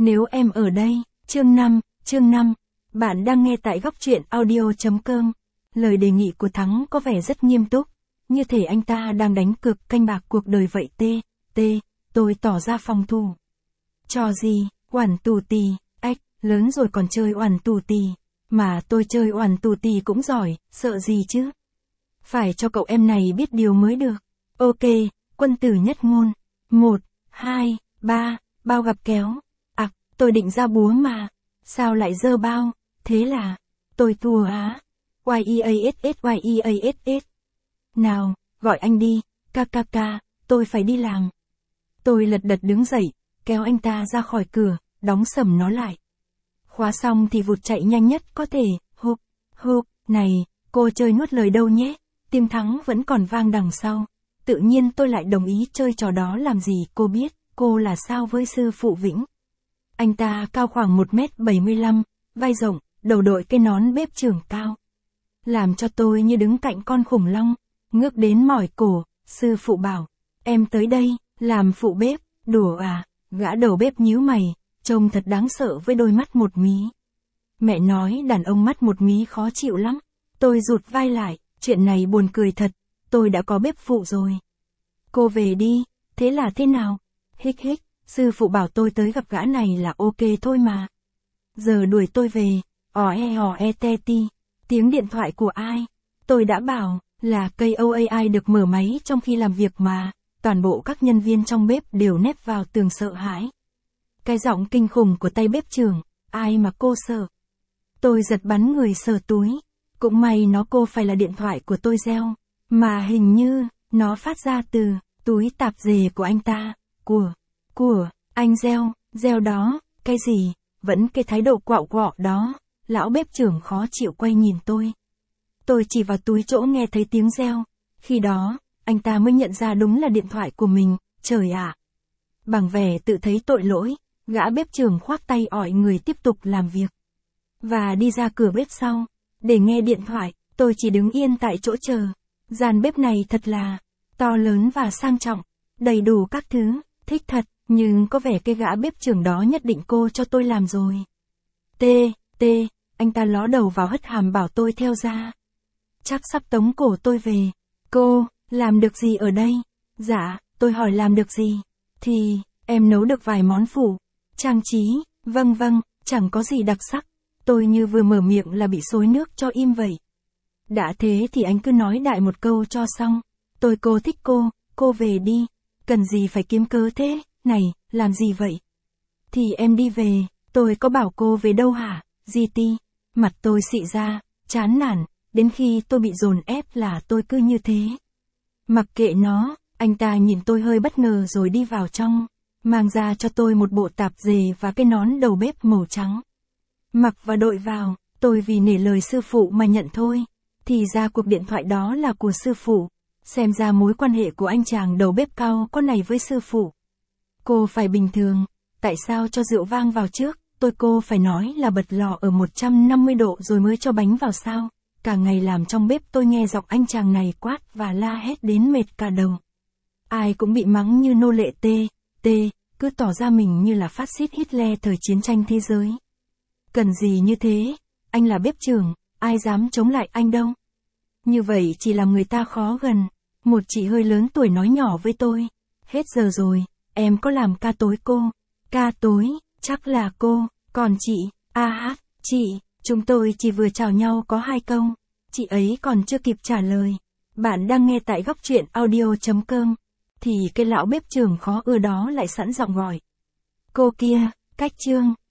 Nếu em ở đây, chương 5, bạn đang nghe tại góc truyện audio.com. Lời đề nghị của Thắng có vẻ rất nghiêm túc, như thể anh ta đang đánh cược canh bạc cuộc đời vậy. Tôi tỏ ra phòng thủ. Trò gì, oản tù tì, lớn rồi còn chơi oản tù tì, mà tôi chơi oản tù tì cũng giỏi, sợ gì chứ. Phải cho cậu em này biết điều mới được. Ok, quân tử nhất ngôn. 1, 2, 3, bao gặp kéo. Tôi định ra búa mà. Sao lại giơ bao? Thế là, tôi thua á. Yeass. Nào, gọi anh đi, KKK, tôi phải đi làm. Tôi lật đật đứng dậy, kéo anh ta ra khỏi cửa, đóng sầm nó lại. Khóa xong thì vụt chạy nhanh nhất có thể, hụp, này, cô chơi nuốt lời đâu nhé, tim Thắng vẫn còn vang đằng sau. Tự nhiên tôi lại đồng ý chơi trò đó làm gì, cô biết, cô là sao với sư phụ Vĩnh. Anh ta cao khoảng 1m75, vai rộng, đầu đội cái nón bếp trưởng cao. Làm cho tôi như đứng cạnh con khủng long, ngước đến mỏi cổ, sư phụ bảo, em tới đây, làm phụ bếp, đùa à, gã đầu bếp nhíu mày, trông thật đáng sợ với đôi mắt một mí. Mẹ nói đàn ông mắt một mí khó chịu lắm, tôi rụt vai lại, chuyện này buồn cười thật, tôi đã có bếp phụ rồi. Cô về đi, thế là thế nào? Hích, sư phụ bảo tôi tới gặp gã này là ok thôi mà. Giờ đuổi tôi về, ti. Tiếng điện thoại của ai? Tôi đã bảo, là KOAI được mở máy trong khi làm việc mà, toàn bộ các nhân viên trong bếp đều nép vào tường sợ hãi. Cái giọng kinh khủng của tay bếp trưởng, ai mà cô sợ? Tôi giật bắn người sờ túi, cũng may cô phải là điện thoại của tôi reo, mà hình như, nó phát ra từ, túi tạp dề của anh ta, của, anh reo đó, cái gì, vẫn cái thái độ quạo quọ đó, lão bếp trưởng khó chịu quay nhìn tôi. Tôi chỉ vào túi chỗ nghe thấy tiếng reo, khi đó, anh ta mới nhận ra đúng là điện thoại của mình, trời ạ. Bằng vẻ tự thấy tội lỗi, gã bếp trưởng khoác tay ỏi người tiếp tục làm việc. Và đi ra cửa bếp sau, để nghe điện thoại, tôi chỉ đứng yên tại chỗ chờ. Gian bếp này thật là, to lớn và sang trọng, đầy đủ các thứ, thích thật. Nhưng có vẻ cái gã bếp trưởng đó nhất định cô cho tôi làm rồi. Anh ta ló đầu vào hất hàm bảo tôi theo ra. Chắc sắp tống cổ tôi về. Cô, làm được gì ở đây? Dạ, tôi hỏi làm được gì? Thì, em nấu được vài món phụ. Trang trí, vâng, chẳng có gì đặc sắc. Tôi như vừa mở miệng là bị xối nước cho im vậy. Đã thế thì anh cứ nói đại một câu cho xong. Cô thích cô về đi. Cần gì phải kiếm cớ thế? Này, làm gì vậy? Thì em đi về, tôi có bảo cô về đâu hả, GT? Mặt tôi xị ra, chán nản, đến khi tôi bị dồn ép là tôi cứ như thế. Mặc kệ nó, anh ta nhìn tôi hơi bất ngờ rồi đi vào trong, mang ra cho tôi một bộ tạp dề và cái nón đầu bếp màu trắng. Mặc và đội vào, tôi vì nể lời sư phụ mà nhận thôi, thì ra cuộc điện thoại đó là của sư phụ, xem ra mối quan hệ của anh chàng đầu bếp cao có này với sư phụ. Cô phải bình thường, tại sao cho rượu vang vào trước, cô phải nói là bật lò ở 150 độ rồi mới cho bánh vào sao, cả ngày làm trong bếp tôi nghe giọng anh chàng này quát và la hét đến mệt cả đầu. Ai cũng bị mắng như nô lệ cứ tỏ ra mình như là phát xít Hitler thời chiến tranh thế giới. Cần gì như thế, anh là bếp trưởng, ai dám chống lại anh đâu. Như vậy chỉ làm người ta khó gần, một chị hơi lớn tuổi nói nhỏ với tôi, hết giờ rồi. Em có làm ca tối cô? Ca tối, chắc là cô, còn chị, chị, chúng tôi chỉ vừa chào nhau có 2 câu, chị ấy còn chưa kịp trả lời. Bạn đang nghe tại góc truyện audio.com, thì cái lão bếp trưởng khó ưa đó lại sẵn giọng gọi. Cô kia, cách chương.